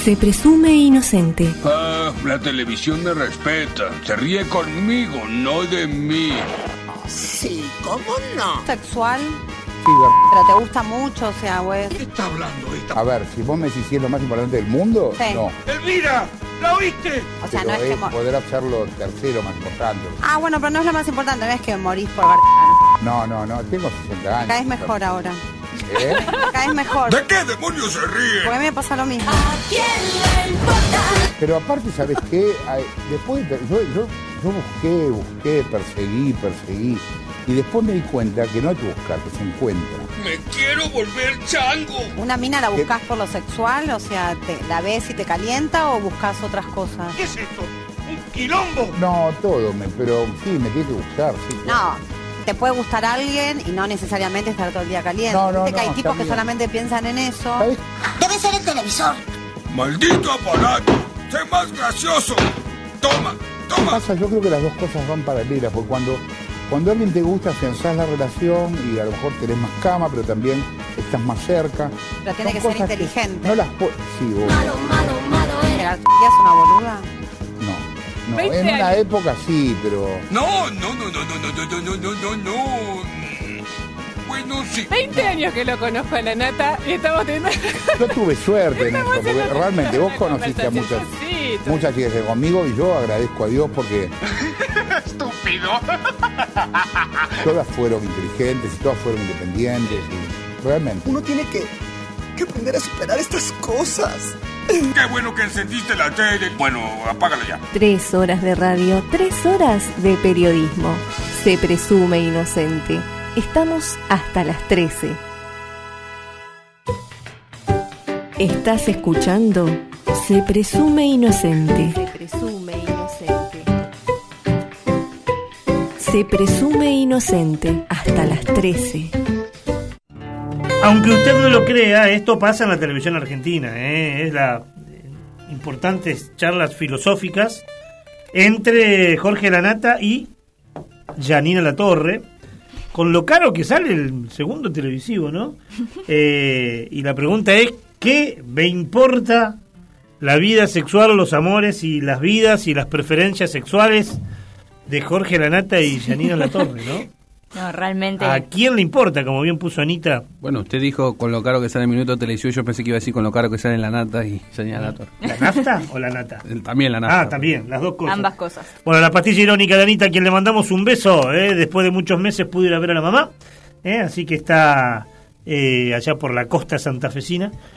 Se presume inocente. Ah, la televisión me respeta. Se ríe conmigo, no de mí. Sí, ¿cómo no? ¿Sexual? Sí, ¿Pero te gusta mucho? O sea, güey. ¿Qué está hablando esta? a ver, si vos me decís si es lo más importante del mundo, Sí. no. ¡Elvira! ¿La oíste? O sea, Pero no es que... poder hacerlo tercero más importante. Ah, bueno, pero no es lo más importante, no es que morís por gar... No, tengo 60 años. Me caes mejor ahora. ¿Eh? Me caes mejor. ¿De qué demonios se ríe? Porque a mí me pasa lo mismo. Pero aparte, ¿sabes qué? Después yo busqué, perseguí. Y después me di cuenta que no hay que buscar, que se encuentra. ¡Me quiero volver chango! ¿Una mina la buscas por lo sexual? O sea, ¿la ves y te calienta o buscas otras cosas? ¿Qué es esto? ¡Un quilombo! No, todo, pero sí, me tiene que gustar. Sí, No, te puede gustar alguien y no necesariamente estar todo el día caliente. No, Viste que hay no, tipos está que bien. solamente piensan en eso. ¿Sabes? Debe ser el televisor. ¡Maldito aparato! ¡Sé más gracioso! ¡Toma! ¿Qué ¡Toma! pasa? Yo creo que las dos cosas van paralelas, porque cuando alguien te gusta, pensás la relación y a lo mejor tenés más cama, pero también estás más cerca. Pero tiene Son que ser cosas inteligente. No las Sí, vos. ¿Pegar es una boluda? No, 20 en una años. época sí, pero... No. Bueno, sí. 20 años que lo conozco a la Nata y estamos teniendo... Yo tuve suerte en eso, porque realmente vos conociste a muchas chicas que conmigo y yo agradezco a Dios porque ¡Estúpido! todas fueron inteligentes y todas fueron independientes y realmente. Uno tiene que aprender a superar estas cosas. ¡Qué bueno que encendiste la tele! Bueno, apágala ya. 3 horas de radio, 3 horas de periodismo. Se presume inocente. Estamos hasta las 13. Estás escuchando Se presume inocente. Se presume inocente. Se presume inocente hasta las 13. Aunque usted no lo crea, esto pasa en la televisión argentina, es la importantes charlas filosóficas entre Jorge Lanata y Janina Latorre, con lo caro que sale el segundo televisivo, ¿no? Y la pregunta es, ¿qué me importa la vida sexual, los amores y las vidas y las preferencias sexuales de Jorge Lanata y Janina Latorre, ¿no? No, realmente. ¿A quién le importa? Como bien puso Anita. Bueno, usted dijo con lo caro que sale el minuto de televisión, yo pensé que iba a decir con lo caro que sale la nata y Janina Latorre. ¿La nafta o la nata? También la nata. Ah, también, las dos cosas. Ambas cosas. Bueno, la pastilla irónica de Anita, a quien le mandamos un beso, después de muchos meses pudo ir a ver a la mamá, así que está allá por la costa santafesina.